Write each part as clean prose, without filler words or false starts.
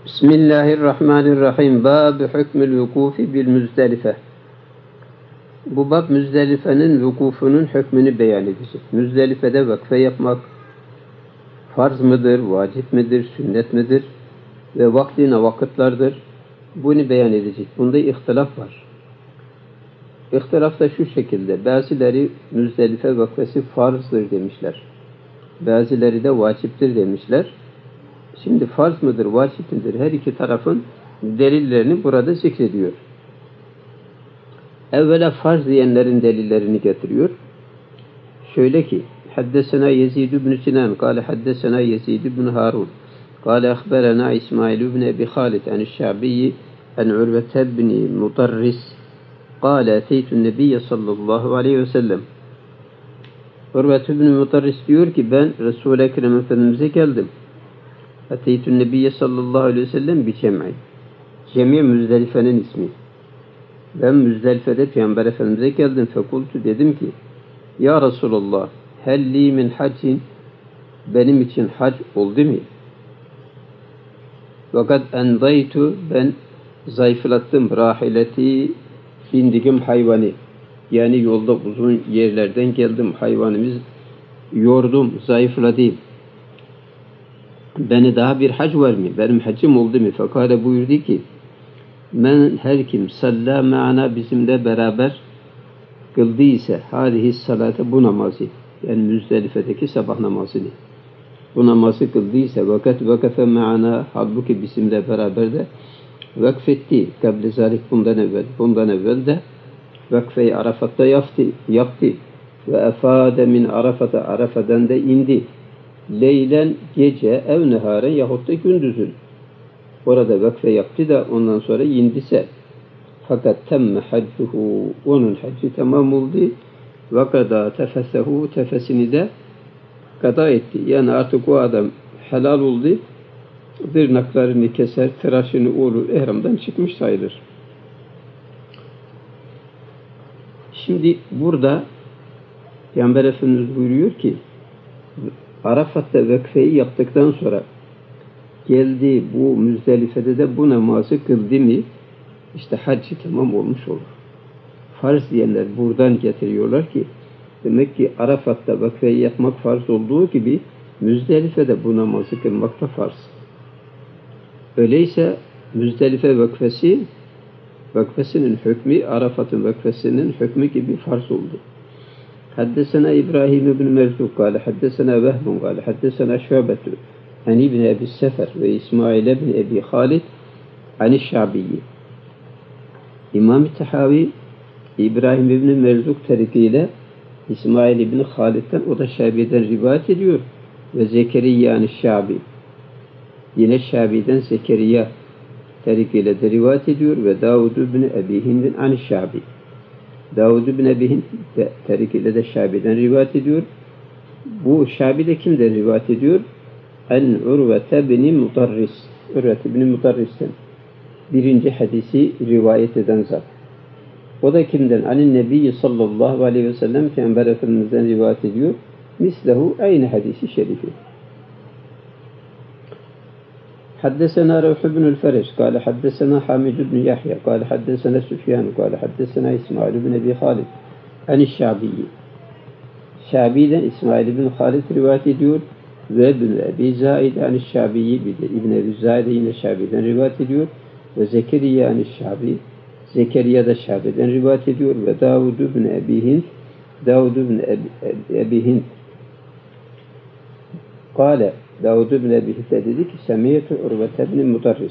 Bismillahirrahmanirrahim. Bab hükmül vukufi bil Müzdelife. Bu bab Müzdelife'nin vukufunun hükmünü beyan edecek. Müzdelife'de vakfe yapmak farz mıdır, vacip midir, sünnet midir ve vaktine vakıtlardır. Bunu beyan edecek. Bunda ihtilaf var. İhtilaf da şu şekilde. Bazıları Müzdelife vakfesi farzdır demişler. Bazıları da vaciptir demişler. Şimdi farz mıdır, vacip midir? Her iki tarafın delillerini burada zikrediyor. Evvela farz diyenlerin delillerini getiriyor. Şöyle ki, Haddesena Yezid ibn Sinan, kâle haddesena Yezid ibn Harun, kâle ahberena İsmail ibn Ebi Halid, an-Şa'biyyi, an-Urvete ibn Mutarris, kâle eteytün nebiyye sallallahu aleyhi ve sellem. Urvete ibn Mutarris diyor ki, ben Resul-i Ekrem Efendimiz'e geldim. Eteytün nebiyye sallallahu aleyhi ve sellem bi cem'i. Cemi Müzdelife'nin ismi. Ben Müzdelife'de Peygamber Efendimiz'e geldim. Fekultu dedim ki, Ya Resulallah, helli min haccin, benim için hac oldu mu? Fakat endaytu, ben zayıflattım rahileti, bindiğim hayvanı. Yani yolda uzun yerlerden geldim, hayvanımız yordum, zayıfladım. Beni daha bir hac var mı? Benim hacım oldu mu? Fakale buyurdu ki, men her kim salla me'ana bizimle beraber kıldıysa hâlihi salate, bu namazı, yani Müzdelife'deki sabah namazını, bu namazı kıldıysa vakat vakafe me'ana, halbuki bizimle beraber de vakfetti. Kable zalik, bundan evvel de vakfe-i Arafat'ta yaptı. Ve efade min Arafat'a, Arafat'dan da indi. Leylen, gece, ev neharen yahut da gündüzün. Orada vakfe yaptı da ondan sonra indise. Fakat temme haccuhu, onun haccı tamam oldu. Ve kada tefesehu, tefesini de kada etti. Yani artık o adam helal oldu. Tırnaklarını keser, tıraşını olur, ihramdan çıkmış sayılır. Şimdi burada Peygamber Efendimiz buyuruyor ki, Arafat'ta vakfeyi yaptıktan sonra geldi bu Müzdelife'de de bu namazı kıldı mı, işte haccı tamam olmuş olur. Farz diyenler buradan getiriyorlar ki, demek ki Arafat'ta vakfeyi yapmak farz olduğu gibi Müzdelife'de bu namazı kılmak da farz. Öyleyse Müzdelife vakfesinin hükmü Arafat'ın vakfesinin hükmü gibi farz oldu. Haddesena İbrahim ibn Merzuk, kâle haddesena Vehbun, kâle haddesena Şu'betu, an ibn Ebi Sefer ve İsmail ibn Ebi Halid, an-Şa'biyyi. İmam-ı Tahavi, İbrahim ibn Merzuk tarikiyle İsmail ibn Halid'den, o da Şabi'den rivayet ediyor. Ve Zekeriya an-Şa'bi, yine Şabi'den Zekeriya tarikiyle de rivayet ediyor. Ve Davud ibn Ebi Hind'in an-Şa'bi, Davud ibn Ebi Hind tarikiyle de Şabi'den rivayet ediyor. Bu Şabi de kimden rivayet ediyor? El-Urvete ibn Mutarris, Urvete ibn Mutarris'ten birinci hadisi rivayet eden zat. O da kimden? Anin Nebiyyi sallallahu aleyhi ve sellem, Peygamber Efendimiz'den rivayet ediyor. Mislehu, aynı hadisi şerifi. Haddesena Revh ibn el-Fereç, kâle haddesena Hamid ibn Yahya, kâle haddesena Süfyan, kâle haddesena İsmail ibn Ebi Halid, an-Şa'biyyi. Şabi'den İsmail ibn Halid rivayet ediyor. Ve ibn Ebi Zaid an-Şa'biyyi, bir de İbn Ebi Zaid yine Şabi'den rivayet ediyor. Ve Zekeriya an-Şa'bi, Zekeriya da Şabi'den rivayet ediyor. Ve Davud ibn Ebi Hind, Davud ibn Ebi Hind kâle, Davud ibn Ebi Hind dedi ki, Semiyetü Urvete ibn Mutarris.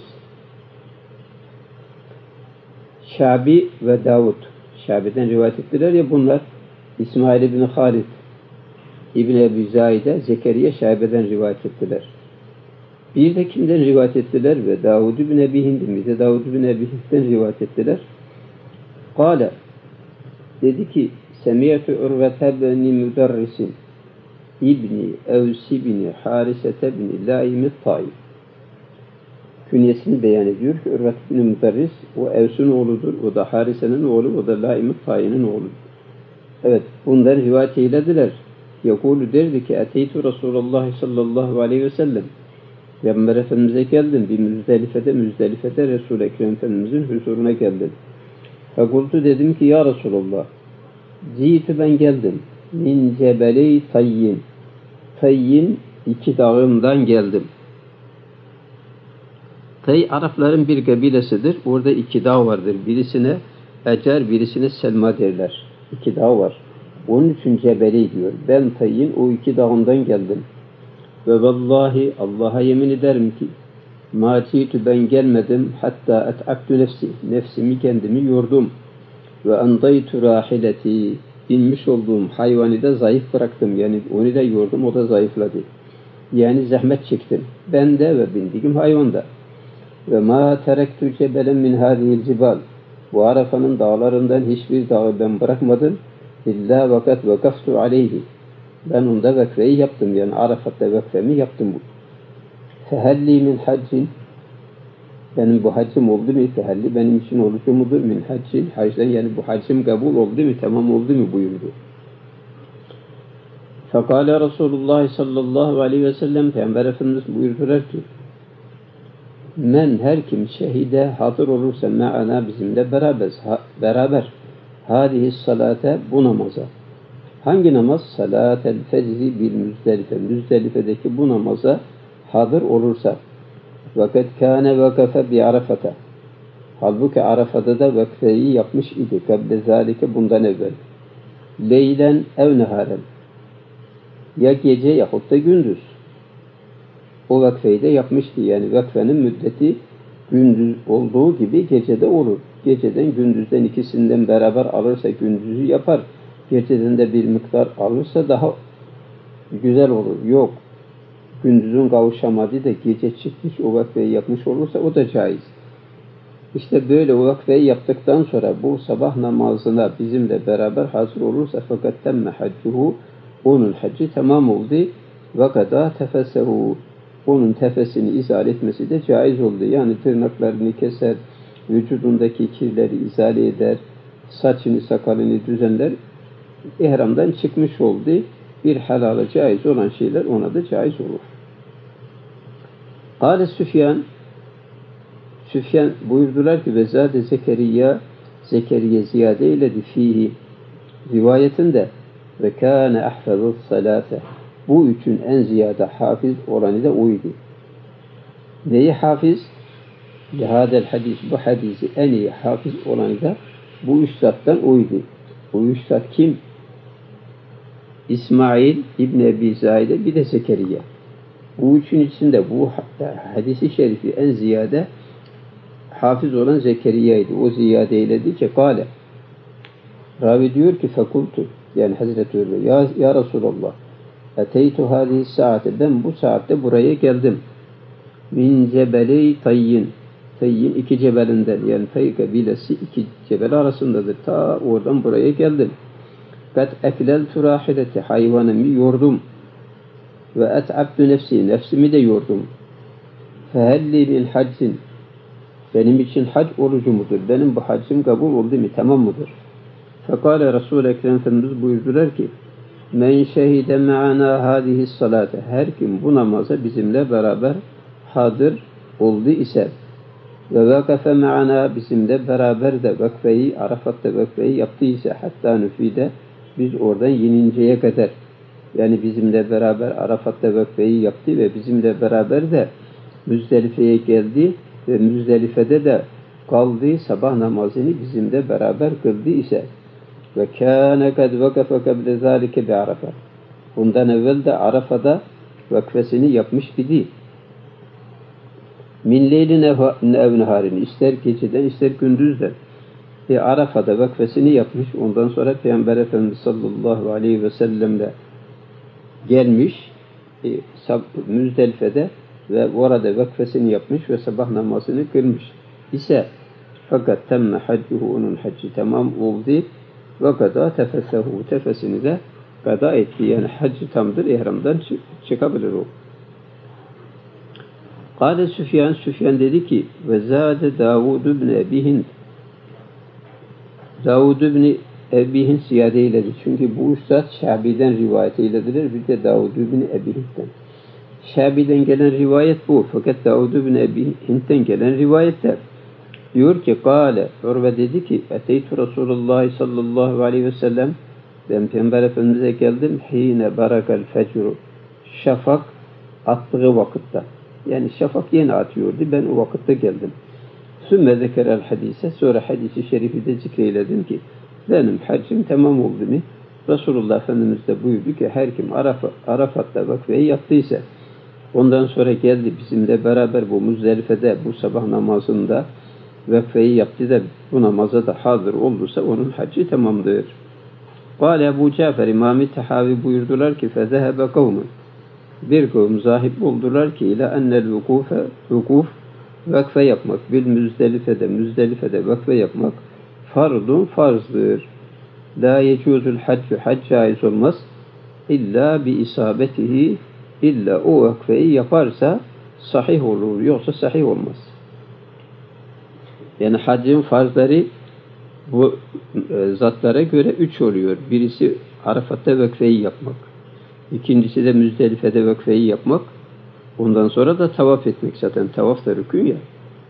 Şabi ve Davud, Şabi'den rivayet ettiler ya bunlar, İsmail ibn Halid, İbn Ebi Zaid'e, Zekeriya Şabi'den rivayet ettiler. Bir de kimden rivayet ettiler? Ve Davud ibn Ebi Hind'in, bir de Davud ibn Ebi Hind'den rivayet ettiler. Kâle, dedi ki, Semiyetü Urvete ibn Mutarris'in İbni Evs ibni Harisete ibni Laim-i Taif. Künyesini beyan ediyor ki Urvete ibn Mutarris o Evs'ün oğludur, o da Harise'nin oğlu, o da Laim-i Taif'in oğludur. Evet, bundan rivayet eylediler. Yekûlü derdi ki, Eteytu Resulullah sallallahu aleyhi ve sellem, Peygamber Efendimiz'e geldim. Bir Müzdelife'de Resul-i Ekrem Efendimiz'in huzuruna geldim. Fekultu dedim ki ya Resulullah, Ziyitü ben geldim. Min cebeli Tayyin. Tayyin iki dağından geldim. Tay Arapların bir kabilesidir. Orada iki dağ vardır. Birisine Ecer, birisine Selma derler. İki dağ var. Onun için Cebeli diyor. Ben Tayyin o iki dağından geldim. Ve vallahi Allah'a yemin ederim ki ma citü ben gelmedim hatta et'abtu nefsi. Nefsimi kendimi yordum. Ve andaytu rahileti. Binmiş olduğum hayvanı da zayıf bıraktım. Yani onu da yordum, o da zayıfladı. Yani zahmet çektim. Ben de ve bindiğim hayvan da. Ve ma terektu cebelen min hadihil cibal. Bu Arafa'nın dağlarından hiçbir dağı ben bırakmadım. İlla vakat vakaftu aleyhi. Ben onda vekveyi yaptım. Yani Arafat'ta vekvemi yaptım. Fehelli min haccin. Benim bu haccım oldu mu? Fehelli benim için olucu mudur? Min haccin. Hacdan yani bu haccım kabul oldu mu? Tamam oldu mu? Buyurdu. Fekale Resulullah sallallahu aleyhi ve sellem Peygamber Efendimiz buyurdular ki men her kim şehide hazır olursa me'ana bizimle beraber hadihi salate bu namaza. Hangi namaz? Salatel fecri bil Müzdelife. Müzdelife'deki bu namaza hazır olursa. Vakat kâne vakafe bi Arafat'a. Halbuki Arafat'ta da vakfeyi yapmış idi. Kable zâlike bundan evvel. Leylen ev neharen. Ya gece yahut da gündüz. O vakfeyi de yapmıştı. Yani vakfenin müddeti gündüz olduğu gibi gecede olur. Geceden gündüzden ikisinden beraber alırsa gündüzü yapar. Geceden de bir miktar alırsa daha güzel olur. Yok. Gündüzün kavuşamadığı da gece çıkmış o vakfeyi yapmış olursa o da caiz. İşte böyle o vakfeyi yaptıktan sonra bu sabah namazına bizimle beraber hazır olursa fakat temme haccuhu onun haccı tamam oldu. Ve kada tefesehu onun tefesini izale etmesi de caiz oldu. Yani tırnaklarını keser, vücudundaki kirleri izale eder, saçını sakalını düzenler. İhramdan çıkmış oldu. Bir halala caiz olan şeyler ona da caiz olur. Kâle Süfyan buyurdular ki ve zâde Zekeriya ziyade eyledi fihi rivayetinde ve kâne ahfazı salâfe bu üçün en ziyade hafız olanı da oydu. Neyi hafız? Lihâdel hadis bu hadisi en iyi hafız olanı da bu üstaddan oydu. Bu üstad kim? İsmail İbn Ebi Zahide bir de Zekeriya. Bu üçün içinde bu hadisi şerifi en ziyade hafız olan Zekeriya'ydı. O ziyade eyledi ki kâle. Ravi diyor ki fekultu yani Hazreti Ömer ya Resulallah eteytu hâzihi saate ben bu saatte buraya geldim. Min cebeli Tayyin. Tayyin iki cebelinden yani Tay kabilesi iki cebel arasındadır. Ta oradan buraya geldim. Kat ekleltu rahileti hayvanımı yordum. Ve et'abtu nefsimi de yordum. Fehelli min haccin benim için hac orucu mudur? Benim bu haccım kabul oldu mu? Tamam mıdır? Fekale Resul-i Ekrem Efendimiz buyurdular ki men şehide me'ana hadihi salate her kim bu namaza bizimle beraber hazır oldu ise ve vakafe me'ana bizimle beraber de vakfeyi Arafat'ta vakfeyi yaptıysa hatta nüfide biz oradan yeninceye kadar yani bizimle beraber Arafat'ta vakfeyi yaptı ve bizimle beraber de Müzdelife'ye geldi ve Müzdelife'de de kaldı sabah namazını bizimle beraber kıldı ise ve kâne kad vakafe kable zâlike bi Arafa. Bundan evvel de Arafa'da vakfesini yapmış idi. Min leylin ev neharini ister geceden ister gündüzden. Arafa'da vakfesini yapmış. Ondan sonra Peygamber Efendimiz sallallahu aleyhi ve sellemle gelmiş Müzdelife'de ve orada vakfesini yapmış ve sabah namazını kılmış ise fakat temme haccuhu onun haccı tamam oldu ve kada tefesehu tefesini de kada etti. Yani haccı tamdır, ihramdan çıkabilir o. Kâle Süfyan dedi ki ve zâde Davud ibn Ebi Hind Davud ibn Ebi Hind ziyade eyledi. Çünkü bu üstad Şabi'den rivayet eylediler. Bir de Davud ibn Ebi Hind'den. Şabi'den gelen rivayet bu. Fakat Davud bin Ebi Hint'ten gelen rivayette diyor ki Kâle, Urve dedi ki Eteytu Resulullah sallallahu aleyhi ve sellem, ben Peygamber Efendimiz'e geldim. Hine barakal fecru, şafak attığı vakitte. Yani şafak yeni atıyordu. Ben o vakitte geldim. Sümme zekerel hadise, sonra hadisi şerifi de zikreyledim ki benim haccım tamam oldu mu? Resulullah Efendimiz de buyurdu ki her kim Arafat'ta vakfeyi yaptıysa, ondan sonra geldi bizimle beraber bu Müzdelife'de bu sabah namazında vakfeyi yaptı da bu namaza da hazır olduysa onun haccı tamamdır. Kâle Ebu Cafer İmam-ı Tahavi buyurdular ki fezehebe kavmun, bir kavim zahip oldular ki ile ennel vukuf vakfe yapmak, bil Müzdelife'de vakfe yapmak fardun farzdır. La yecuzul haccu, hac caiz olmaz. İlla bi isabetihi, illa o vakfeyi yaparsa sahih olur, yoksa sahih olmaz. Yani haccın farzları bu zatlara göre 3 oluyor. Birisi Arafat'ta vakfeyi yapmak. İkincisi de Müzdelife'de vakfeyi yapmak. Ondan sonra da tavaf etmek, zaten tavaf da rükün ya.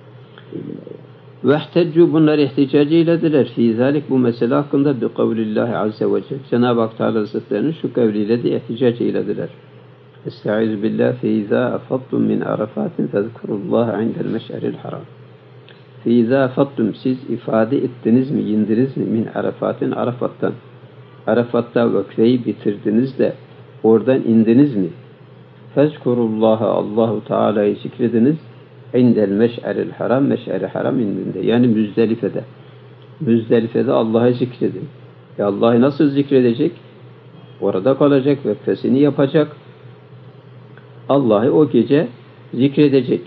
Vehteccu, bunlar ihticacı eylediler. Fî zâlik, bu mesele hakkında bi kavlillahi azze ve celle. Cenab-ı Hak Teala Hazretlerinin şu kavliyle de ihticac eylediler. Estaizu billah fe izâ afattum min arafatin fezkurullâhe indel meş'eril haram. Fe izâ afattum, siz ifade ettiniz mi, indiniz mi min arafatin, Arafat'tan. Arafat'ta vakfeyi bitirdiniz de oradan indiniz mi? Fezkurullâhe, Allahu Teala'yı zikrediniz. İndel meş'eril haram, meş'er-i haram indinde. Yani Müzdelife'de. Müzdelife'de Allah'ı zikredin. Allah'ı nasıl zikredecek? Orada kalacak, vakfesini yapacak. Allah'ı o gece zikredecek.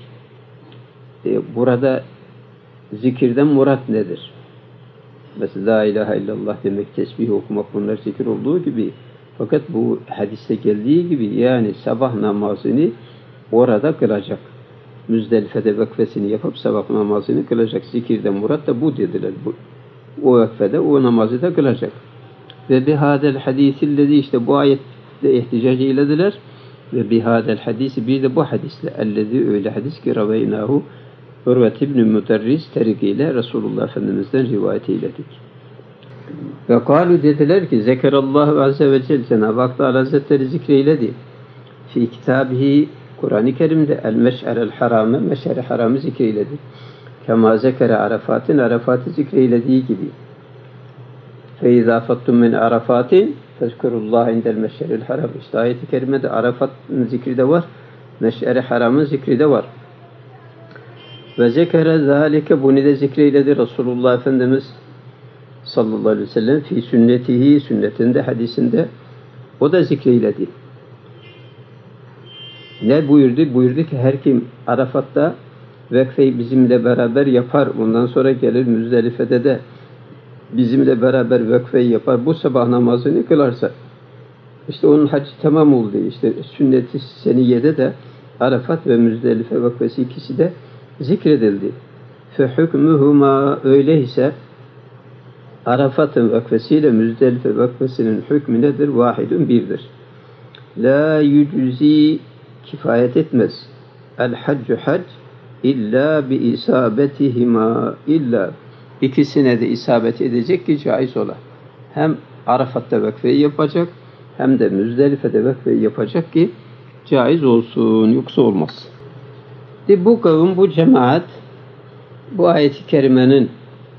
Burada zikirden murat nedir? Mesela la ilahe illallah demek, tesbih okumak, bunlar zikir olduğu gibi. Fakat bu hadiste geldiği gibi yani sabah namazını orada kılacak. Müzdelife'de vakfesini yapıp sabah namazını kılacak. Zikirden murat da bu dediler. O vakfede o namazı da kılacak. Ve bihadel hadisillezi, işte bu ayetle ihticac eylediler. Ve bihadel hadisi, bir de bu hadisle, ellezi, öyle hadis ki raveynahu Urvet İbn-i Müderris terikiyle Resulullah Efendimiz'den rivayet eyledik. Ve kâlu, dediler ki zekerallahu azze ve celle, Cenab-ı Hak Teala Hazretleri zikreyledi. Fi kitabihi, Kur'an-ı Kerim'de el meş'erel haramı, meş'er-i haramı zikreyledi. Kema zekere Arafat'ın, Arafat'ı zikreylediği gibi. Fe izâ fattum min Arafat'ın fezkurullâhe indel meş'eril haram. İşte ayet-i kerimede Arafat'ın zikri de var, meş'er-i haramın zikri de var. Ve zekere zâlike, bunu da zikreyledi Resulullah Efendimiz sallallahu aleyhi ve sellem fi sünnetihi, sünnetinde, hadisinde o da zikreyledi. Ne buyurdu? Buyurdu ki her kim Arafat'ta vakfeyi bizimle beraber yapar, ondan sonra gelir Müzdelife'de de bizimle beraber vakfeyi yapar, bu sabah namazını kılarsa işte onun hacı tamam oldu. İşte sünnet-i seniyede de Arafat ve Müzdelife vakfesi ikisi de zikredildi. Fe hükmühuma, öyleyse Arafat'ın vakfesiyle Müzdelife vakfesinin hükmü nedir? Vahidun, birdir. La yüczi, kifayet etmez. El haccu hac illa bi isabetihima, illa ikisine de isabet edecek ki caiz ola. Hem Arafat'ta vakfeyi yapacak hem de Müzdelife'de vakfeyi yapacak ki caiz olsun, yoksa olmaz. Bu kavim, bu cemaat bu ayet-i kerimenin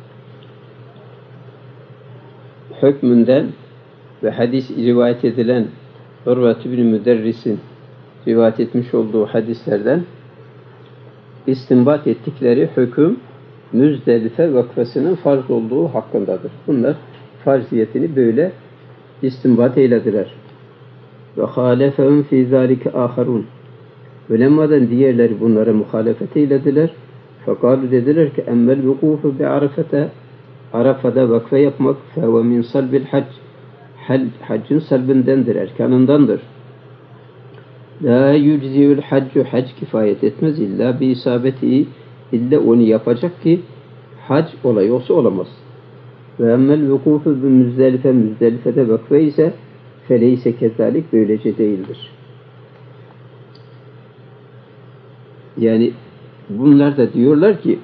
hükmünden ve hadis rivayet edilen Urvet İbn-i Müderris'in rivayet etmiş olduğu hadislerden istinbat ettikleri hüküm Müzdelife vakfesinin farz olduğu hakkındadır. Bunlar farziyetini böyle istinbat eylediler. Ve halefehum fî zâlike âharûn. Ulemadan diğerleri bunlara muhalefet eylediler. Fekalu, dediler ki emmel vukufu bi Arafata, Arafa'da vakfe yapmak fehuve min salbil hac, haccın salbindendir, erkanındandır. La yücziyül haccu, hac kifayet etmez illa bi isabeti, illa onu yapacak ki hac ola, yoksa olamaz. Ve emmel vukufu bi Müzdelife, Müzdelife'de vakfe ise feleyse kezalik, böylece değildir. Yani bunlar da diyorlar ki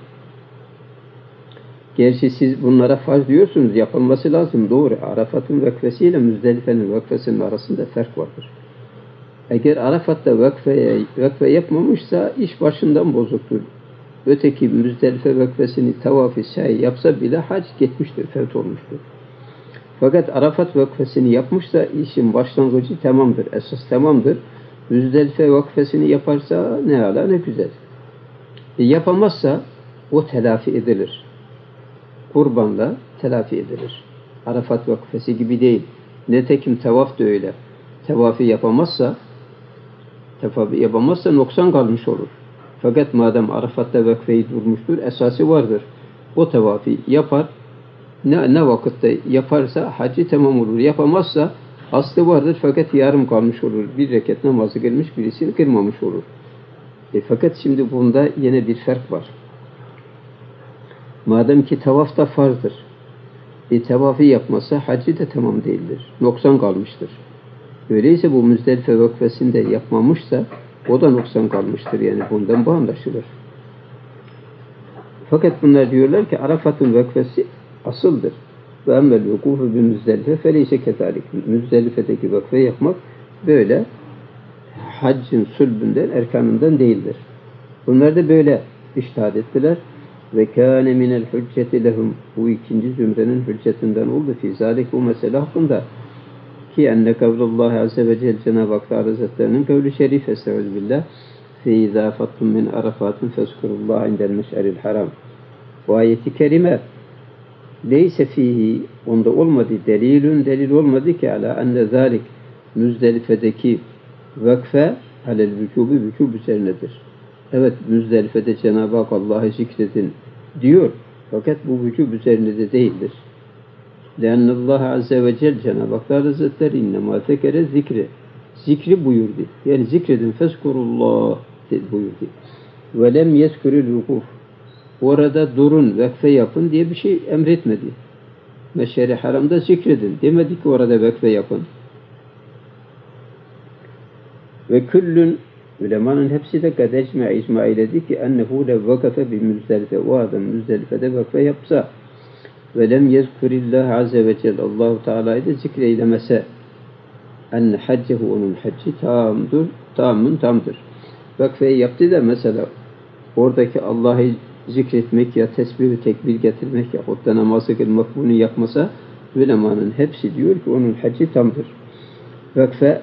gerçi siz bunlara farz diyorsunuz, yapılması lazım, doğru. Arafat'ın vakfesiyle Müzdelife'nin vakfesinin arasında fark vardır. Eğer Arafat'ta vakfe yapmamışsa iş başından bozuktur. Öteki Müzdelife vakfesini tavaf-ı sa'i yapsa bile hac gitmiştir, fevt olmuştur. Fakat Arafat vakfesini yapmışsa işin başlangıcı tamamdır, esas tamamdır. Müzdelife vakfesini yaparsa ne ala ne güzel. Yapamazsa o telafi edilir. Kurbanla telafi edilir. Arafat vakfesi gibi değil. Netekim tavaf da öyle. Tevafı yapamazsa noksan kalmış olur. Fakat madem Arafat'ta vakfeyi durmuştur, esası vardır. O tevafı yapar, ne vakitte yaparsa hacı tamam olur. Yapamazsa aslı vardır fakat yarım kalmış olur. Bir rekat namazı kılmış, birisini kırmamış olur. Fakat şimdi bunda yine bir fark var. Madem ki tavaf da farzdır, tevafı yapmazsa hacı da tamam değildir. Noksan kalmıştır. Öyleyse bu Müzdelife vakfesinde yapmamışsa o da noksan kalmıştır. Yani bundan bu anlaşılır. Fakat bunlar diyorlar ki Arafat'ın vakfesi asıldır. Ve emmel vukufu bi Müzdelife feleyse ketalik. Müzdelife'deki vakfe yapmak böyle haccın sulbünden, erkanından değildir. Bunlar da böyle iştihad ettiler. Ve kâne minel hücceti lehum. Bu ikinci zümrenin hüccetinden oldu. Fîzâlik bu mesele hakkında. Ki enne kavlullahi azze ve celle Cenab-ı Hak Hazretlerinin kavlu şerif estağfirullah. فَاِذَا فَطُّمْ مِنْ عَرَفَاتٍ فَاذْكُرُوا اللّٰهَ عِنْدَ الْمَشْعَرِ الْحَرَامِ. Bu ayeti kerime leyse fihi, onda olmadı, delil olmadı ki ala enne zalik Müzdelife'deki vakfe alel vücub üzerinedir. Evet, Müzdelife'de Cenab-ı Hak Allah'ı zikredin diyor. Fakat bu vücub üzerinde de değildir. لأن Allah Azze ve Celle Cenab-ı Hak Hazretleri innema tekere zikri buyurdu. Yani zikredin feskurullah buyurdu. Ve lem yezkuril vukuf. Orada durun, vakfe yapın diye bir şey emretmedi. Meş'er-i Haram'da zikredin. Demedi ki orada vakfe yapın. Ve küllün ulemanın hepsi de kad icma eyledi ki ennehu le vakafe bi Müzdelife. O adam Müzdelife'de vakfe yapsa ve lem yezkurillah azze ve celle Allahu Teala'yı da zikreylemese enne haccehu, onun haccı tamdır. Vakfeyi yaptı da mesela oradaki Allah'ı zikretmek ya tesbih-i tekbir getirmek ya da namazı kılmak bunu yapmasa ulemanın hepsi diyor ki onun haccı tamdır. Vakfe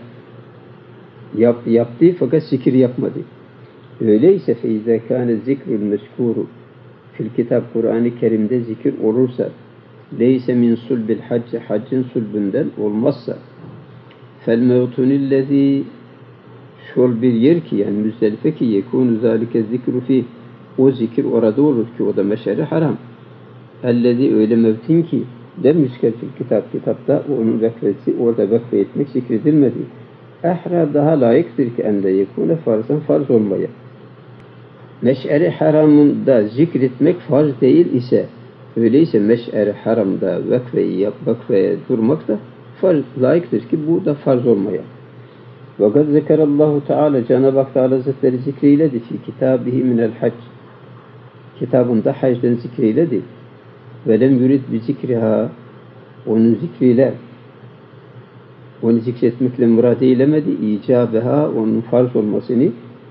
yaptı fakat zikir yapmadı. Öyleyse feize kâne zikrul meskûru fil kitap, Kur'an-ı Kerim'de zikir olursa leyse min sulbil hacci, haccın sulbünden olmazsa fel mevtunillezî, şol bir yer ki yani Müzdelife ki yekûnu zâlike zikru fi, o zikir orada olur ki o da meş'er-i haram. Ellezî, öyle mevtin ki lem yüzker fil kitapta onun vakfesi, orada vakfe etmek zikredilmedi. Ehra, daha layıktır ki ende yekûne farzan, farz olmaya. Meş'er-i haramında zikretmek farz değil ise, öyleyse meş'er-i haramda vakfeye durmak da farz, layıktır ki bu da farz olmaya. Ve kad zekerallahu Teala, Cenab-ı Hak Hazretleri zikreyledi fi kitabihi minel hac, kitabında hacden zikreyledi. Ve lem yurid bi zikriha, onun zikriyle, onu zikretmekle murad eylemedi, icabeha, onun farz olmasını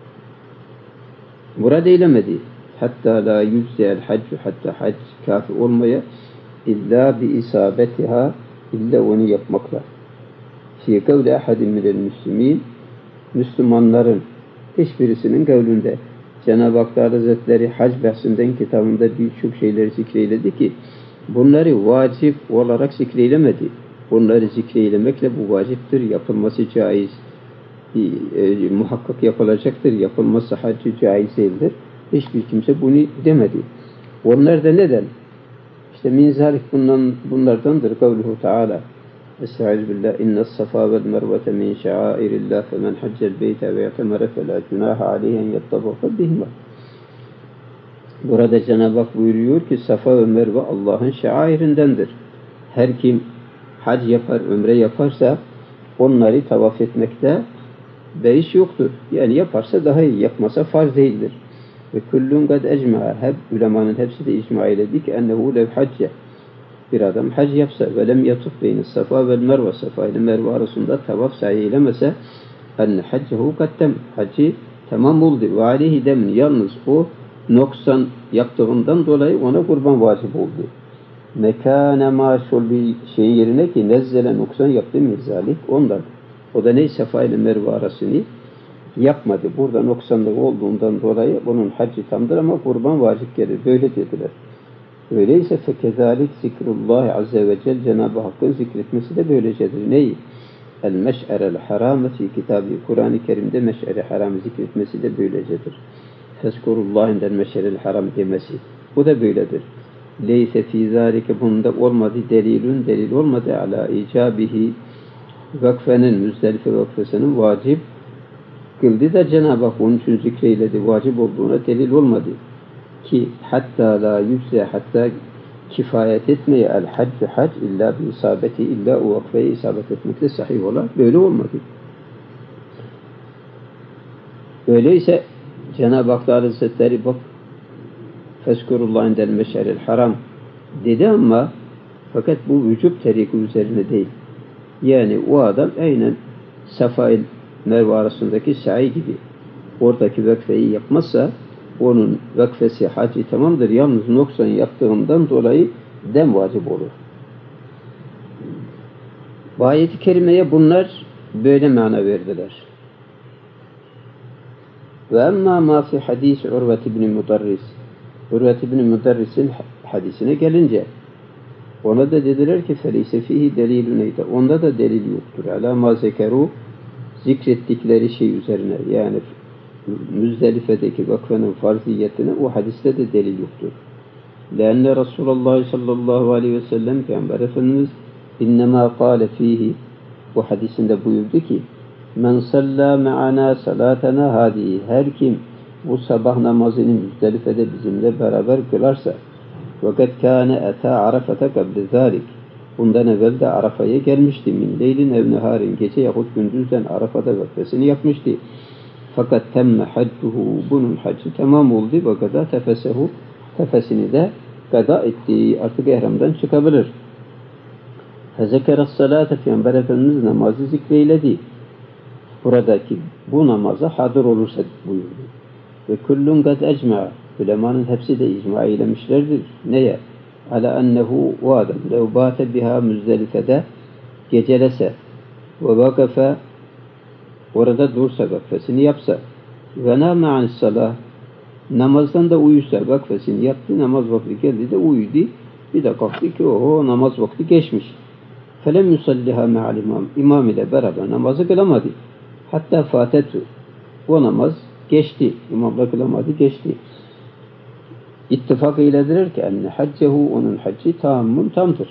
murad eylemedi. Hatta la yüzde'el haccu, hatta hac kafi olmaya illa bi isabetiha, illa onu yapmakla. Fi kavli ahadin minel müslimin, Müslümanların hiçbirisinin kavlinde Cenab-ı Hak Hazretleri hac bahsinden kitabında birçok şeyleri zikreyledi ki bunları vacip olarak zikreylemedi. Bunları zikreylemekle bu vaciptir, yapılması caiz, muhakkak yapılacaktır, yapılması haccı caiz değildir. Hiçbir kimse bunu demedi. Onlar da neden? İşte min zalik, bunlardandır kavluhu Teala. Estaizu billah, innes safa vel mervete min şa'airillah femen haccel beyte ve yetemere fe la cunaha aleyhen yettabafa bihima. Burada Cenab-ı Hak buyuruyor ki Safa ve Merve Allah'ın şairindendir. Her kim hac yapar, ömre yaparsa onları tavaf etmekte beis yoktur. Yani yaparsa daha iyi, yapmasa farz değildir. Ve kullun kad ecma'a, hep ulemanın hepsi de icma eyledi ki ennehu lev hacce, bir adam hac yapsa ve lem yatuf beyni safa vel merve, safa ile merve arasında tavaf sahi eylemese enne haccehu kattem, hacci tamam oldu ve aleyhi demin, yalnız o noksan yaptığından dolayı ona kurban vacip oldu. Mekâne maşul bir şeyin yerine ki nezzele noksan yaptı mirzalik ondan. O da ne? Safa ile merve arasını yapmadı. Burada noksanlık olduğundan dolayı bunun haccı tamdır ama kurban vacip gelir. Böyle dediler. Öyleyse fekezalik zikrullah azze ve celle, Cenab-ı Hakk'ın zikretmesi de böylecedir. Ney? El meş'erel harame fi kitabı, Kur'an-ı Kerim'de meş'er-i haramı zikretmesi de böylecedir. Fezkurullah indel meş'erel haram demesi. Bu da böyledir. Leyse fî zâlike, bunda olmadı delilün, delil olmadı ala icabihi, vakfenin, Müzdelife vakfesinin vacip kıldı da Cenab-ı Hak onun için zikreyledi, vacip olduğuna delil olmadı. Ki hatta la yüzze, hatta kifayet etmeye el haccü hac illa bi isabeti, illa o vakfeye isabet etmekle sahih olan böyle olmadı. Öyleyse Cenab-ı Hak Hazretleri bak fezkurullah indel meş'eril haram dedi ama fakat bu vücub teriki üzerine değil. Yani o adam aynen Safa ile Merve arasındaki sa'i gibi oradaki vakfeyi yapmazsa onun vakfesi hacı tamamdır. Yalnız noksan yaptığından dolayı dem vacip olur. Bu ayet-i kerimeye bunlar böyle mana verdiler. Ve emmâ mâ fi hadîs Urvet ibn Mudarris, Urvet ibn Mudarris'in hadisine gelince ona da dediler ki feleyse fihi delilun eyde, onda da delil yoktur. Alâ mâ zekerû, zikrettikleri şey üzerine, yani Müzdelife'deki vakfenin farziyetine o hadiste de delil yoktur. Lenne Resulullah sallallahu aleyhi ve sellem Peygamber Efendimiz innemâ kâle fihi, bu hadisinde buyurdu ki men sallâ me'anâ salâtena hâdihi, her kim bu sabah namazını Müzdelife'de bizimle beraber kılarsa fakat kâne etâ arafete kable zâlik, bundan evvel de Arafa'ya gelmişti. Min leylin ev neharin, gece yahut gündüzden Arafa'da vakfesini yapmıştı. Fakat temme haccuhu, bunun haccı tamam oldu ve gada tefesehu, tefesini de gada etti. Artık ihramdan çıkabilir. Fezekeres salâte, Peygamber Efendimiz namazı zikreyledi. Buradaki bu namaza hadır olursa buyurdu. Ve kullun gad ecma'a, ulemanın hepsi de icma eylemişlerdir. Neye? Ala ennehu, o adam lev bâte biha Müzdelife'de gecelese ve vakafe, orada dursa, vakfesini yapsa ve nâme anissalâh, namazdan da uyusa, vakfesini yaptı, namaz vakti geldi de uyudu, bir de kalktı ki o namaz vakti geçmiş. Felem yusalliha me'al imam, imam ile beraber namazı kılamadı. Hatta fatetu, o namaz geçti, imamla kılamadı, geçti. İttifak eylediler ki enne haccehu, onun haccı tamdır.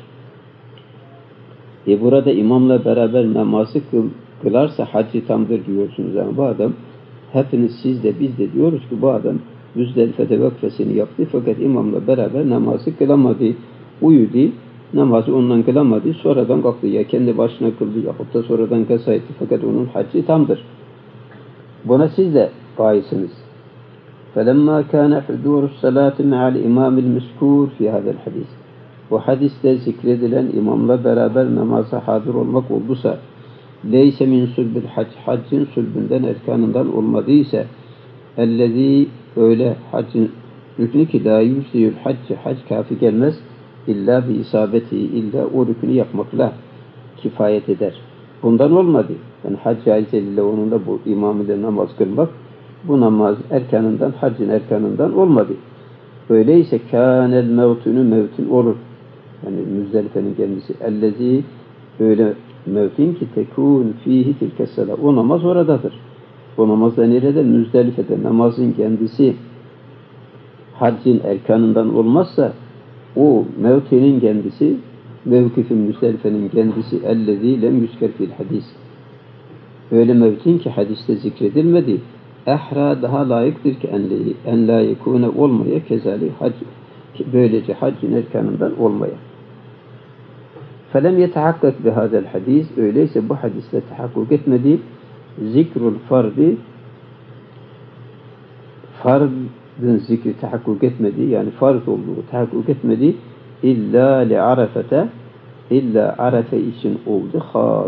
Burada imamla beraber namazı kılarsa haccı tamdır diyorsunuz ama bu adam, hepiniz siz de biz de diyoruz ki bu adam Müzdelife'de vakfesini yaptı fakat imamla beraber namazı kılamadı, uyudu, namazı ondan kılamadı, sonradan kalktı, ya kendi başına kıldı yahut da sonradan kaza etti fakat onun haccı tamdır. Buna siz de faizsiniz. فَلَمَّا كَانَ حُدُورُ الصَّلَاةِ مَعَ الْاِمَامِ الْمَذْكُورِ فِي هَذَا الْحَدِيثِ, bu hadiste zikredilen imamla beraber namaza hadir olmak olduysa, leyse min sulbil hac, haccın sulbünden, erkanından olmadıysa, ellezî, öyle haccın rüknü ki la yüzliyül haccı, hac kafi gelmez, illa bi isabeti, illa o rüknü yapmakla kifayet eder. Bundan olmadı. Yani hac-ı ile onunla bu imam ile namaz kılmak, bu namaz erkanından, haccın erkanından olmadı. Öyleyse kânel mevtünü, mevtin olur. Yani Müzdelife'nin kendisi. Ellezî, öyle mevtin ki tekûn fîhi tilkesselâ. O namaz oradadır. O namaz da nerede? Müzdelife'de. Namazın kendisi haccın erkanından olmazsa o mevtinin kendisi, mevkif-i Müzdelife'nin kendisi ellezî lem yüzker fil hadis. Öyle mevtin ki hadiste zikredilmedi. Ehra, daha layıktır ki en la yekûne olmaya, kezali hac, böylece haccın erkanından olmaya. Felem yetehakkak bihâzel hadis, öyleyse bu hadisle tahakkuk etmedi. Zikrul fardi, farz zikri tahakkuk etmedi, yani farz olduğu tahakkuk etmedi. İlla li arafete, illa Arafe için oldu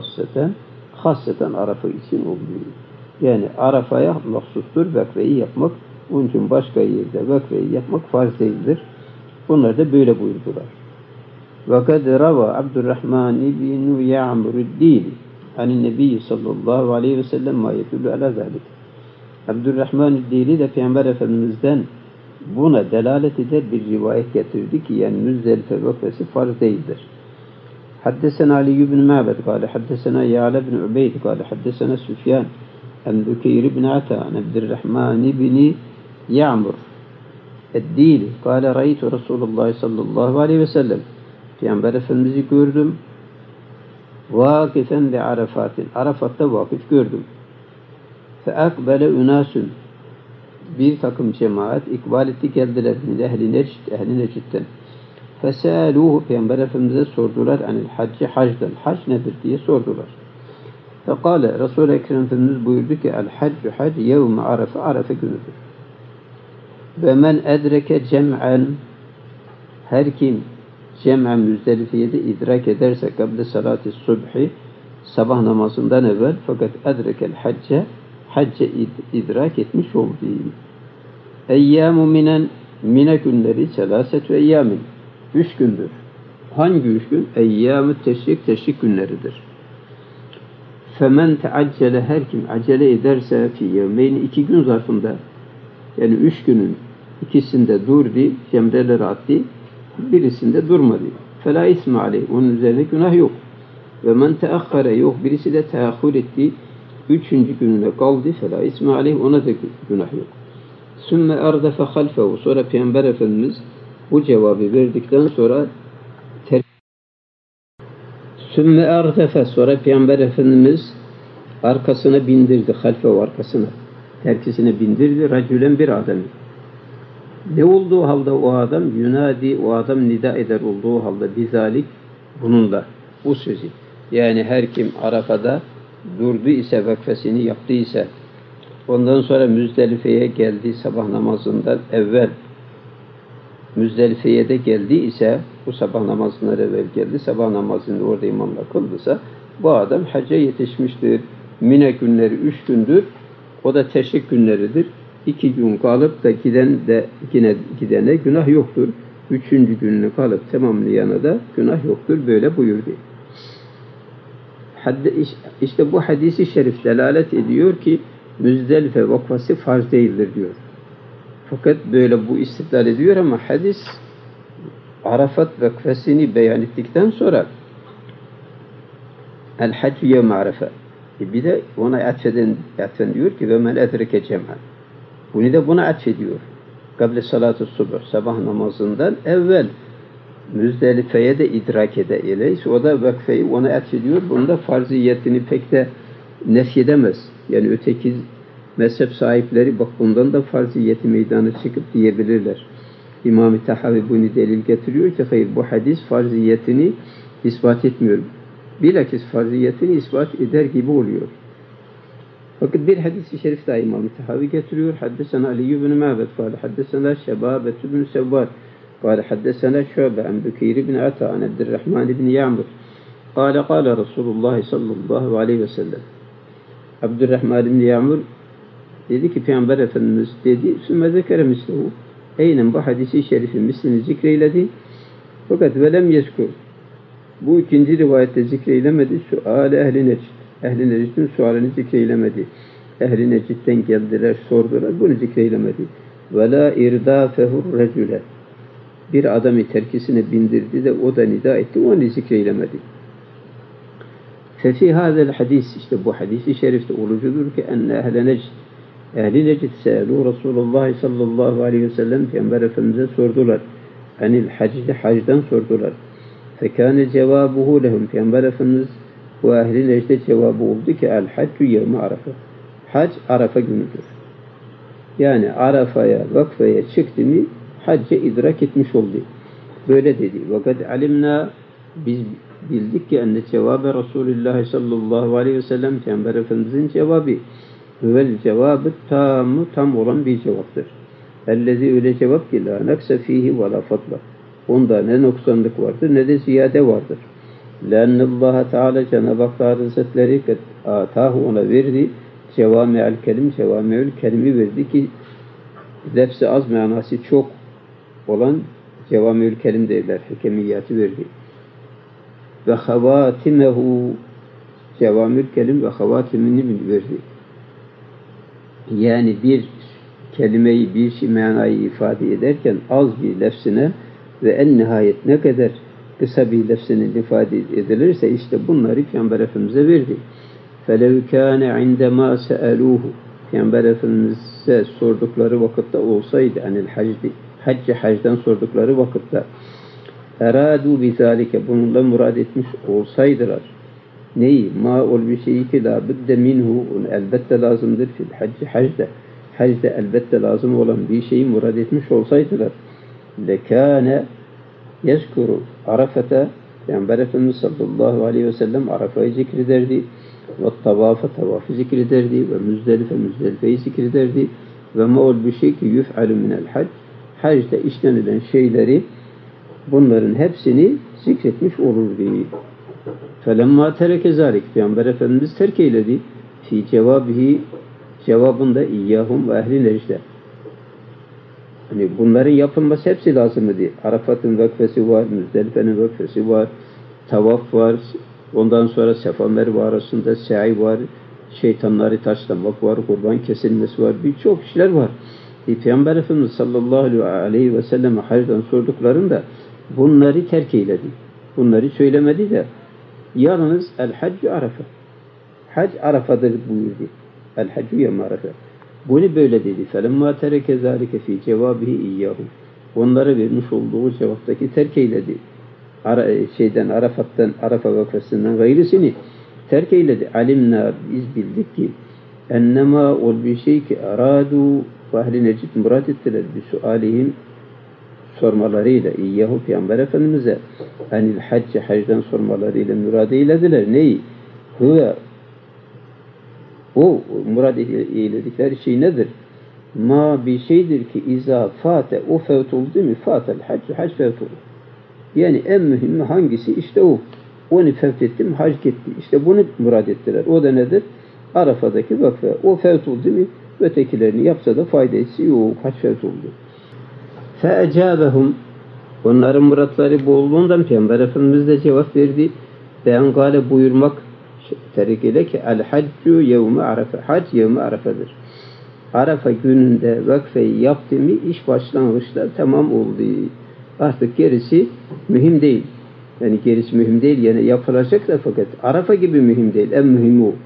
hasreten Arafa için oldu. Yani Arafa'ya mahsustur vakfeyi yapmak. Onun için başka yerde vakfeyi yapmak farz değildir. Bunlar da böyle buyurdular. وَقَدْ رَوَى عَبْدُ الرَّحْمَنِ بِنُ يَعْمُرُ الدِّينِ عَنِ النَّبِيِّ sallallahu aleyhi ve sellem مَا يَدُلُّ عَلَى ذَلِكَ. Abdurrahman-ı-Dili de Peygamber Efendimiz'den buna delalet eder bir rivayet getirdi ki yani Müzdelife vakfesi farz değildir. Haddesena Ali ibn Ma'bed kâle haddesena Ya'la ibn Ubeyd kâle haddesena Süfyan en Bükeyr ibn Ata en Abdurrahman ibn Ya'mur Eddili kâle raytu Resulullah sallallahu aleyhi ve sellem Peygamber Efendimiz'i gördüm vakifen li Arafat'in Arafat'ta vakıf gördüm. Feakbele ünasun bir takım cemaat ikbal etti geldiler min ehli Necid'den. Feseluhu Peygamber Efendimiz'e sordular anil hacci hacdan. Hac nedir diye sordular. Fekale Resul-i Ekrem Efendimiz buyurdu ki el haccu hac yevme Arafe günüdür. Ve men edreke cem'en her kim cem'en Müzdelife'de idrak ederse kable salati subhi sabah namazından evvel fakat edrekel hacca idrak etmiş oldu. Eyyâmu mine günleri selâsetü eyyâmin 3 gündür. Hangi 3 gün? Eyyâmü teşrik günleridir. Femen teaccele her kim acele ederse fi yevmeyni 2 gün zarfında yani 3 günün ikisinde durdu, cemreleri attı, birisinde durmadı. Fela ismi aleyh. Onun üzerine günah yok. Ve men teakhare yok. Birisi de teahhür etti. 3. gününe kaldı. Fela ismi aleyh. Ona da günah yok. Sümme erdefe halfehu. Sonra Peygamber Efendimiz bu cevabı verdikten sonra Sümme erdefe. Sonra Peygamber Efendimiz arkasına bindirdi. Halfehu arkasına. Terkisine bindirdi. Racülen bir adamı. Ne olduğu halde o adam yunadi, o adam nida eder olduğu halde bizalik bununla, bu sözü. Yani her kim Arafa'da durdu ise, vakfesini yaptı ise, ondan sonra Müzdelife'ye geldi sabah namazından evvel, Müzdelife'ye de geldi ise, bu sabah namazından evvel geldi, sabah namazını orada imamla kıldıysa, bu adam hacca yetişmiştir. Mine günleri 3 gündür, o da teşrik günleridir. 2 gün kalıp da gidene günah yoktur. 3. gününü kalıp tamamlayana da günah yoktur. Böyle buyurdu. İşte bu hadisi şerif delalet ediyor ki Müzdelife vakfası farz değildir diyor. Fakat böyle bu istidlal ediyor ama hadis Arafat vakfasını beyan ettikten sonra el haccu yevme Arafa. Bir de ona atfen diyor ki ve men edreke cem'en. Bunu da buna atfediyor. Kable salatü subh sabah namazından evvel Müzdelife'ye de idrak edeyleyiz. O da vakfeyi ona atfediyor. Bunun da farziyetini pek de nefyedemez. Yani öteki mezhep sahipleri bak bundan da farziyeti meydana çıkıp diyebilirler. İmam-ı Tahavi bunu delil getiriyor ki hayır bu hadis farziyetini ispat etmiyor. Bilakis farziyetini ispat eder gibi oluyor. Fakat bir hadis-i şerif daha İmam-ı Tahavi getiriyor. Haddesena Ali ibn Ma'bed kâle haddesena Şebâbet ibn Sevvâr kâle haddesena Şu'be an Bükeyr ibn Ata an Abdurrahman ibn Ya'mur kâle Resulullah sallallahu aleyhi ve sellem. Abdurrahman ibn Ya'mur dedi ki Peygamber Efendimiz dedi sümme zekere mislehu. Eynen bu hadisi şerifin mislini zikreyledi. Fakat velem yezkur. Bu ikinci rivayette zikreylemedi. Sual ehli Necd. Ehli Necid'in sualini zikreylemedi. Ehli Necid'den geldiler, sordular. Bunu zikreylemedi. Ve la irdâfehur recüle. Bir adamı terkisine bindirdi de o da nida etti. Onu zikreylemedi. Fefi hâzel hadis. İşte bu hadisi şerifte olucudur ki enne ehl-i Necd. Ehli Necd se'elû Resulullah sallallahu aleyhi ve sellem Peygamber Efendimiz'e sordular. Anil hacdan sordular. Fekâne cevabuhu lehum. Peygamber Efendimiz bu ehli Necd'e cevabı oldu ki el haccu yevme Arafa. Hac Arafa günüdür. Yani Arafa'ya, vakfaya çıktı mı hacca idrak etmiş oldu. Böyle dedi. Vakat alimna biz bildik ki enne cevabı Resulullah sallallahu aleyhi ve sellem Peygamber Efendimiz'in cevabı vel cevabı tam olan bir cevaptır. Ellezi öyle cevap ki la nakse fihi ve la fadla. Onda ne noksanlık vardır ne de ziyade vardır. Lennallaha Teala Cenab-ı Hak Hazretleri atahu ona verdi. Cevami'el kelim, cevami'ül kelimi verdi ki lefzi az manası çok olan cevami'ül kelim derler. Hekemiyatı verdi. Ve havatimehu cevami'ül kelim ve havatimini verdi. Yani bir kelimeyi, bir şey manayı ifade ederken az bir lefzine ve en nihayet ne kadar kısa bir lefzinin ifade edilirse işte bunları Peygamber Efendimiz'e verdi. فَلَوْ كَانَ عِنْدَمَا سَأَلُوهُ Peygamber Efendimiz'e sordukları vakitte olsaydı anil hacdi, hacdan sordukları vakitte eradu bizalike bununla murad etmiş olsaydılar. Neyi? Ma ol bir şeyi ki la budde minhu elbette lazımdır fil hacde. Hacde elbette lazım olan bir şeyi murad etmiş olsaydılar. Lekâne yezkuru Arafat'a Peygamber Efendimiz sallallahu aleyhi ve sellem Arafa'yı zikrederdi. Ve tavafı zikrederdi. Ve Müzdelife'yi zikrederdi. Ve ma ol bir şey ki yuf'alu minel hac. Hacde işlenilen şeyleri bunların hepsini zikretmiş olurdu. Felemma tereke zalik Peygamber Efendimiz terk eyledi. Fi cevabihi cevabında iyyahum ve ehli necde. Hani bunların yapılması hepsi lazım idi. Arafat'ın vakfesi var, Müzdelife'nin vakfesi var, tavaf var, ondan sonra Sefa Merve arasında sa'i var, şeytanları taşlamak var, kurban kesilmesi var, birçok işler var. Peygamber Efendimiz sallallahu aleyhi ve sellem hacdan sorduklarında bunları terk eyledi. Bunları söylemedi de yalnız el-haccu arafa. Hac Arafa'dır buyurdu. El-haccu yevme arafa. Bunu böyle dedi. فَلَمَّا تَرَكَ ذَٰلِكَ ف۪ي cevabih اِيَّهُمْ Onlara vermiş olduğu cevaptaki terk eyledi. Arafat'tan, Arafa vakfasından gayrısını terk eyledi. Alimna biz bildik ki ennema ol bir şey ki aradu ve ehl-i necid murad ettiler bir sualihim sormalarıyla İyyahu Peygamber Efendimiz'e anil hacci hacdan sormalarıyla murad eylediler. Neyi? Hüve o murad eyledikleri şey nedir? Ma bir şeydir ki izâ fâte o fevt oldu mu? Fâtel haccu hac fevt olur. Yani en mühimi hangisi? İşte o. Onu fevt ettim, hac gitti. İşte bunu murad ettiler. O da nedir? Arafa'daki vakfe. O fevt oldu mu? Ötekilerini yapsa da faydası yok. Hac fevt oldu. Fe'ecâbehum onların muratları bu olduğundan Peygamber Efendimiz de cevap verdi. Ben gale buyurmak terk ile ki el haccu yevme arafa. Hac yevme arafa'dır. Arafa gününde vakfeyi yaptı mı iş başlangıçta tamam oldu. Artık gerisi mühim değil. Yani gerisi mühim değil. Yani yapılacak da fakat Arafa gibi mühim değil. En mühim o.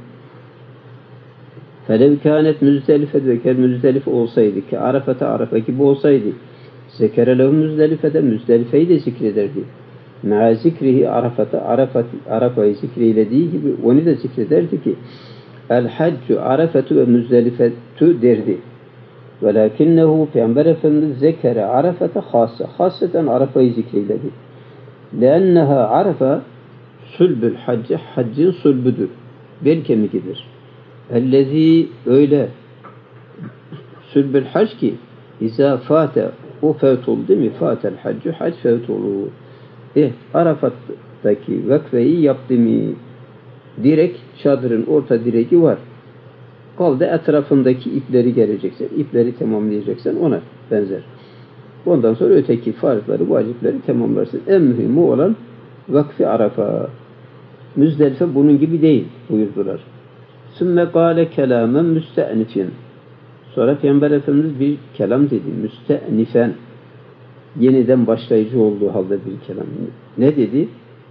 Felev kânet Müzdelife ve kel Müzdelife olsaydı ki Arafat'a Arafa gibi olsaydı zekerelehu Müzdelife'de Müzdelife'yi de zikrederdi. Mâ zikrihi Arafa'yı zikreylediği gibi onu da zikrederdi ki el haccu Arafetu ve Müzdelifetu derdi. Velakinnehu Peygamber Efendimiz zekere Arafata hasseten Arafa'yı zikreyledi. Lenneha Arafa sulbül hacci haccın sulbudur. Bel kemikidir. Ellezî öyle sulbül hac ki izâ fâte o fevt oldu mu fâtel haccu hac fevt olur. Arafat'taki vakfeyi yaptı mı direk çadırın orta direği var. Kaldı etrafındaki ipleri geleceksen, ipleri tamamlayacaksan ona benzer. Ondan sonra öteki farzları, vacipleri tamamlarsın. En mühimi olan vakfi Arafa. Müzdelife bunun gibi değil buyurdular. Sümme kâle kelâmen müste'nifin. Sonra Peygamber Efendimiz bir kelam dedi. Müste'nifen. Yeniden başlayıcı olduğu halde bir kelam. Ne dedi?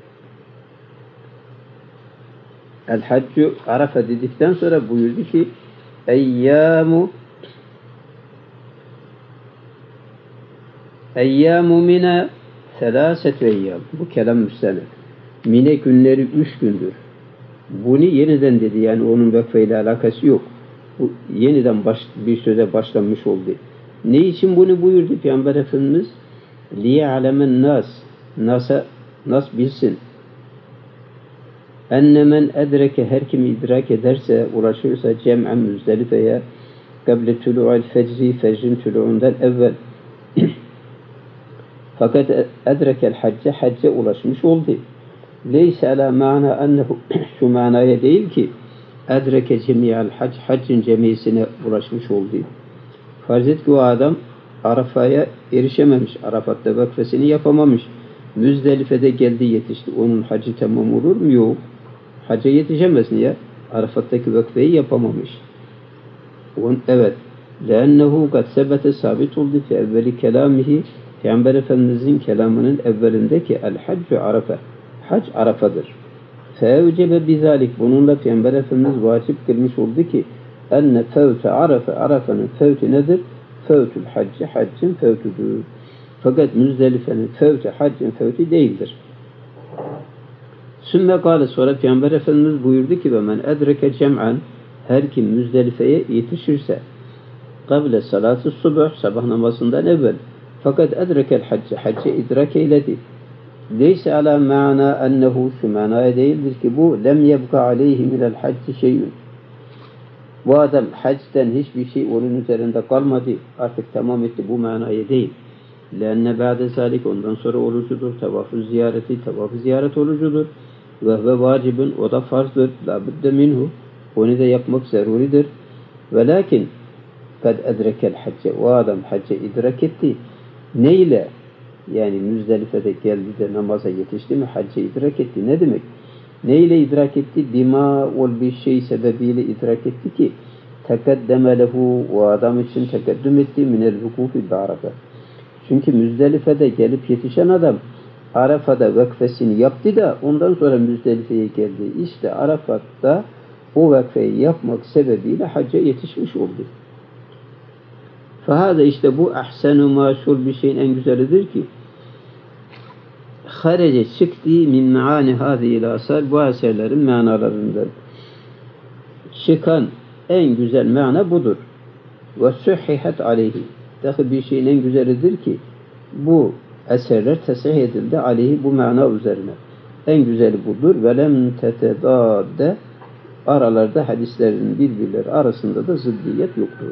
El-Haccu Arafa dedikten sonra buyurdu ki Eyyâmu mine selâsetü eyyâm. Bu kelam müstenef. Mine günleri 3 gündür. Bunu yeniden dedi. Yani onun vakfeyle alakası yok. Bu yeniden bir söze başlanmış oldu. Ne için bunu buyurdu Peygamber Efendimiz? Liya'lemen nas bilsin. Enne men edreke her kim idrak ederse, ulaşırsa cem'en Müzdelife'ye Kable tulu'al fecri, fecrin tulu'undan evvel. Fakat edrekel hacce, hacce ulaşmış oldu. Leyse ala mana ennehu, şu manaya değil ki edreke cemiyal hac, haccın cemiyesine ulaşmış oldu. Farz et ki o adam Arafa'ya erişememiş, Arafat'ta vakfesini yapamamış. Müzdelife'de geldi yetişti. Onun hacı tamam olur mu? Yok. Hacca yetişemez niye? Arafat'taki vakfeyi yapamamış. Evet. لَاَنَّهُ قَدْ سَبَتَ sabit oldu fi evveli kelamihi, Peygamber Efendimizin kelamının evvelindeki el-haccu arafa. Hac Arafa'dır. فَاَوْجَبَ بِذَٰلِكَ bununla Peygamber Efendimiz vacip kılmış oldu ki enne fevte arafa, Arafa'nın fevti nedir? Fevtül hacci, haccın fevtudur. Fakat Müzdelife'nin fevti, haccın fevti değildir. Sümme kâle, sonra Peygamber Efendimiz buyurdu ki ve men edreke cem'an, her kim Müzdelife'ye yetişirse kable salatı subh, sabah namazından evvel, fakat edrekel hacce, hacce idrak eyledi. Leyse ala ma'na ennehu, şu manaya değildir ki bu lem yebka aleyhi minel hacci şeyün. Bu adam hacden hiçbir şey onun üzerinde kalmadı, artık tamam etti, bu manaya değil. Lenne ba'de zalik, ondan sonra orucudur, tavaf-ı ziyareti, tavaf-ı ziyaret orucudur. Ve vacibun, o da farzdır. La budde minhu, onu da yapmak zaruridir. Ve lakin kad edrekel hacce, o adam hacce idrak etti. Neyle? Yani Müzdelife'de geldi de namaza yetişti mi? Hacce idrak etti. Ne demek? Neyle idrak etti? Bima ol bir şey sebebiyle idrak etti ki tekeddeme lehu, o adam için tekeddüm etti minel vukufi bi Arafa. Çünkü Müzdelife'de gelip yetişen adam Arafat'ta vakfesini yaptı da ondan sonra Müzdelife'ye geldi. İşte Arafat'ta o vakfeyi yapmak sebebiyle hacca yetişmiş oldu. Fahada, işte bu ahsenu maşhur bir şeyin en güzelidir ki harece çıktı min maani hâzihil asar, bu eserlerin manalarından çıkan en güzel mana budur. Ve sühhihet aleyhi, dahi bir şeyin en güzelidir ki bu eserler tesih edildi aleyhi, bu mana üzerine. En güzeli budur. Ve lem tetedâde, aralarda hadislerin birbirleri arasında da zıddiyet yoktur.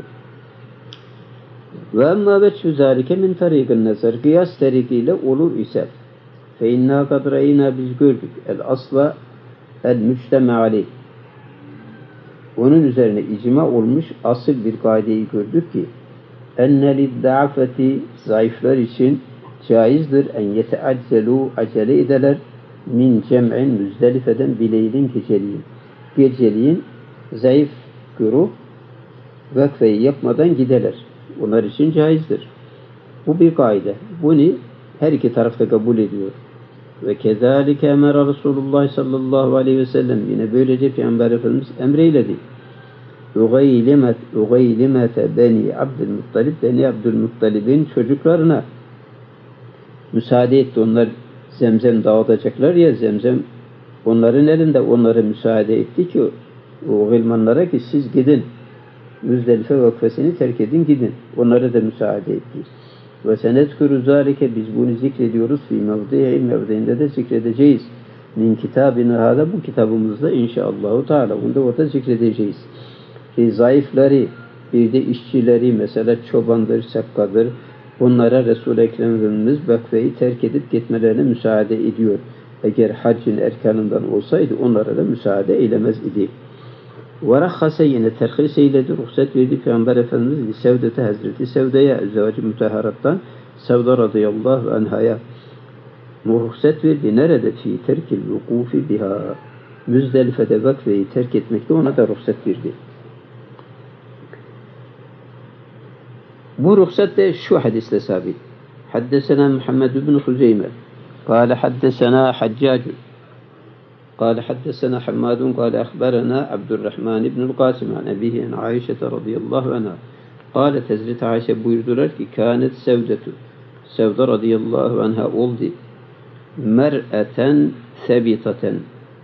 Ve emmâ veçhü zâlike min tarîgin nazar, kıyas tarikiyle olur ise fe innâ kad râinâ, biz gördük el asla el müçteme aleyh, onun üzerine icma olmuş asıl bir kaideyi gördük ki enne lidda'afeti, zayıflar için caizdir en yeteaccelu, acele edeler min cem'in, Müzdelife'den bileylin, geceliğin zayıf güruh vakfeyi yapmadan gideler. Onlar için caizdir. Bu bir kaide. Bunu her iki tarafta kabul ediyor. Ve kezalike emre Resulullah sallallahu aleyhi ve sellem, yine böylece Peygamber Efendimiz emreyledi. Ugaylimete beni Abdülmuttalib, Beni Abdülmuttalib'in çocuklarına müsaade etti. Onlar zemzem dağıtacaklar ya, zemzem onların elinde, onlara müsaade etti ki o gılmanlara ki siz gidin, Müzdelife vakfesini terk edin, gidin. Onlara da müsaade etti. Ve senezkuru zâlike, biz bunu zikrediyoruz fi mevdi'i, mevdiinde de zikredeceğiz. Min kitabına hâda, bu kitabımızda inşallahü teâlâ, onu da orada zikredeceğiz. Zayıfları, bir de işçileri, mesela çobandır, sakkadır, onlara Resul-i Ekrem Efendimiz vakfeyi terk edip gitmelerine müsaade ediyor. Eğer haccın erkanından olsaydı onlara da müsaade eylemez idi. Verakhase, yine terhis eyledi, ruhsat verdi Peygamber Efendimiz li Sevdete, Hazreti Sevde'ye, Zevacı Müteharat'tan Sevda radıyallahu anhaya ruhsat verdi. Nerede? Fi terkil vukufi biha, Müzdelife'de vakfeyi terk etmekte ona da ruhsat verdi. Bu ruhsat da şu hadisle sabit. Haddesena Muhammed ibn Huzeyme kâle haddesena Haccacu قال حدثنا حماد قال أخبرنا عبد الرحمن بن القاسم عن أبيه عن عائشة رضي الله عنها قالت Hazreti Ayşe buyurdular ki kânet Sevdetu, Sevde radıyallahu anha oldu mer'eten sebitaten,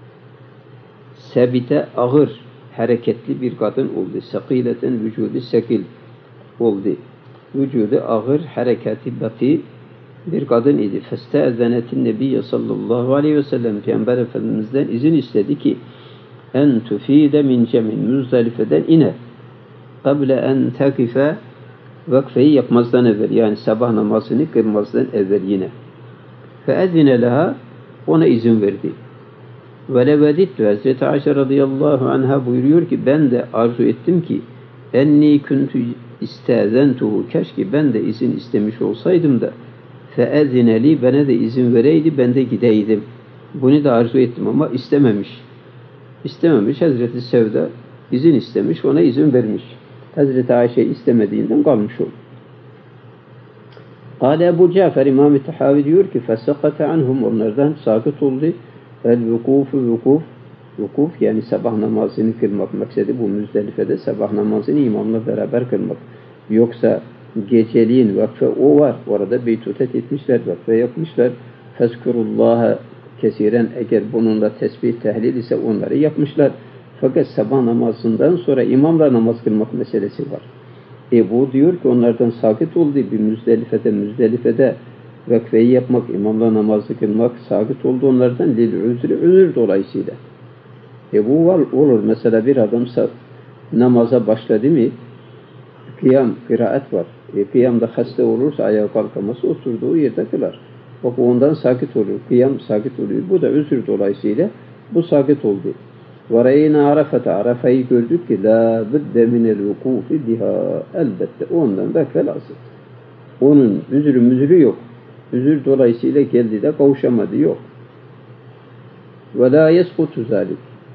sebite ağır hareketli bir kadın oldu. Sakileten, vücudu sekil oldu. Vücudu ağır, harekati batı bir kadın idi. Feste'zenetin Nebiyye sallallahu aleyhi ve sellem, Peygamber Efendimiz'den izin istedi ki en tufide min cemin, Müzdelife'den iner. قَبْلَ اَنْ تَقِفَ vakfeyi yapmazdan evvel, yani sabah namazını kılmazdan evvel yine. فَاَذِنَ لَهَا ona izin verdi. وَلَوَدِتْتُ Hazreti Ayşe radıyallahu anha buyuruyor ki ben de arzu ettim ki enni kuntu istezentuhu, keşke ben de izin istemiş olsaydım da فَاَذِنَ لِي bana da izin vereydi, ben de gideydim. Bunu da arzu ettim ama istememiş. İstememiş. Hazreti Sevda izin istemiş, ona izin vermiş. Hazreti Ayşe istemediğinden kalmış oldu. Kâle Ebu Cafer İmam-ı Tahavi diyor ki فَسَقَتَ عَنْهُمْ onlardan sakıt oldu. Vukuf yani sabah namazını kılmak maksedi bu Müzdelife'de sabah namazını imamla beraber kılmak. Yoksa geceliğin vakfe o var. Orada beytutet etmişler, vakfe yapmışlar. Fezkurullaha kesiren, eğer bununla tesbih tehlil ise onları yapmışlar. Fakat sabah namazından sonra imamla namaz kılmak meselesi var. Bu diyor ki onlardan sakit oldu bir Müzdelife'de vakfeyi yapmak, imamla namazı kılmak sakit oldu onlardan özür dolayısıyla. Bu var, olur. Mesela bir adam namaza başladı mı kıraat var. Kıyamda hasta olursa ayağa kalkamazsa oturduğu yerde kılar. Bak ondan sakit olur. Kıyam sakit oluyor. Bu da özür dolayısıyla bu sakit oldu. وَرَيْنَا Arafa'yı gördük ki لَا بُدَّ مِنَ الْوُقُوفِ بِهَا elbette ondan da lazım. Onun üzülü yok. Üzül dolayısıyla geldi de kavuşamadı yok. وَلَا يَسْقُتُ ذَلِكِ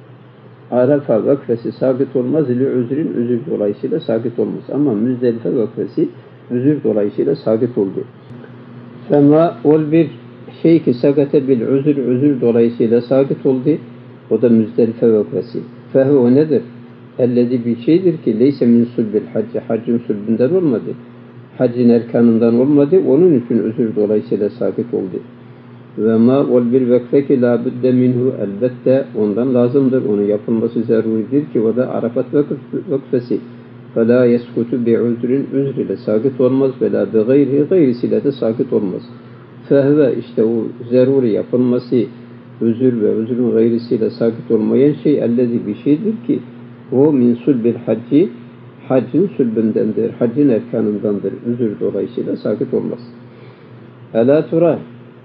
Arafa vakfesi sabit olmaz ile özür dolayısıyla sabit olmaz. Ama Müzdelife vakfesi özür dolayısıyla sabit oldu. Fema ol bir şey ki sagate bil özür dolayısıyla sabit oldu. O da Müzdelife vakfesi. Fehu o nedir? Ellezi bir şeydir ki leyse min sulbil hacci. Haccın sulbünden olmadı. Haccın erkanından olmadı. Onun için özür dolayısıyla sabit oldu. Ve ma ol bir vakfe ki la budde minhu elbette ondan lazımdır. Onun yapılması zaruridir ki o da Arafat vakfesi. Fe la yeskutu bi özr ile sakit olmaz ve la bi gayrisiyle de sakit olmaz. Fehve işte o zaruri yapılması özür ve özrün gayrisiyle sakit olmayan şey ellezi bir şeydir ki o min sulbil hacci haccın sulbündendir. Haccın erkanındandır. Özür dolayısıyla sakit olmaz. Ela tura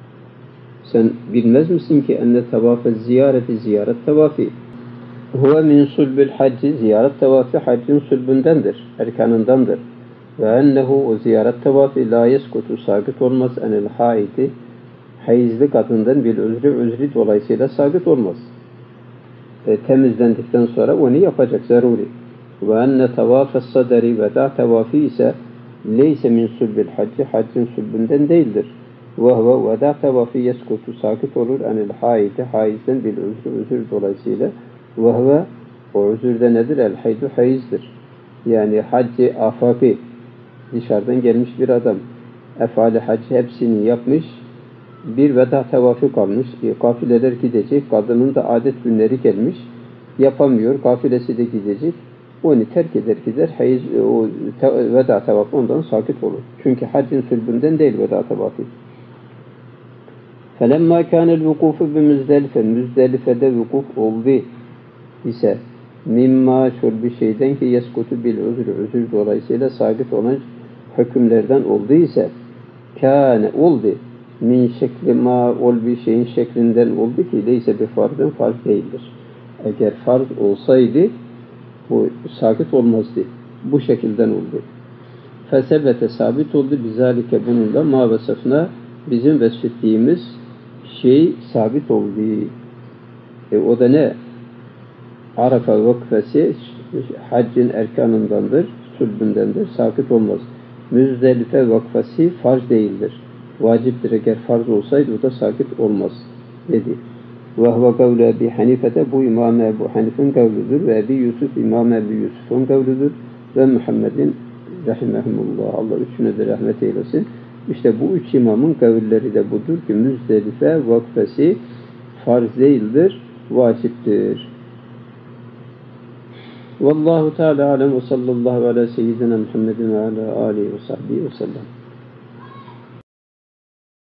sen bilmez misin ki enne tavafı ziyaret tavafı huve min sulbil hacci ziyaret tavafı haccın sulbündendir. Erkanındandır. Ve ennehu o ziyaret tavafı la yeskutu sakit olmaz enel haidi hayızlı kadından bir özrü dolayısıyla sabit olmaz. Temizlendikten sonra onu yapacak zaruri. Ve enne tavafı sadari veda tavafı ise leyse min sulbil hacci haccın sulbünden değildir. Ve huve veda tavafı yeskutu sakit olur enel haidi hayızdan bir özür dolayısıyla. Ve huve o özürde nedir? El haydu hayızdır. Yani haccı afaki dışarıdan gelmiş bir adam efali haccı hepsini yapmış. Bir veda tavafı kalmış. Kafileler gidecek. Kadının da adet günleri gelmiş. Yapamıyor. Kafilesi de gidecek. Onu terk eder gider. O veda tavafı ondan sakit olur. Çünkü haccın sulbünden değil veda tavafı. فَلَمَّا كَانَ الْوُقُوفُ بِمُزْدَلِفَ Müzdelife'de vukuf oldu ise mimma bir şeyden ki yeskutu bil özür dolayısıyla sabit olan hükümlerden oldu ise kâne oldu min şekli ma ol bir şeyin şeklinden oldu ki leyse bir farzın farz değildir. Eğer farz olsaydı bu sakit olmazdı. Bu şekilden oldu. Fesebete sabit oldu bizalike bununla ma vasıfına bizim vesfettiğimiz şey sabit oldu. O da ne? Arafa vakfesi haccın erkanındandır, sulbündendir, sakit olmaz. Müzdelife vakfesi farz değildir. Vaciptir eğer farz olsaydı o da sakit olmaz dedi. Ve huve kavlu Ebi Hanife'de bu İmam Ebu Hanife'nin kavludur ve Ebi Yusuf İmam Ebu Yusuf'un kavludur ve Muhammed'in rahimehumullah Allah üçüne de rahmet eylesin. İşte bu üç imamın kavulleri de budur ki Müzdelife vakfesi farz değildir, vaciptir. Vallahu Teala alem ve sallallahu ala seyyidina Muhammedin ve ala alihi ve sahbihi ve sellem.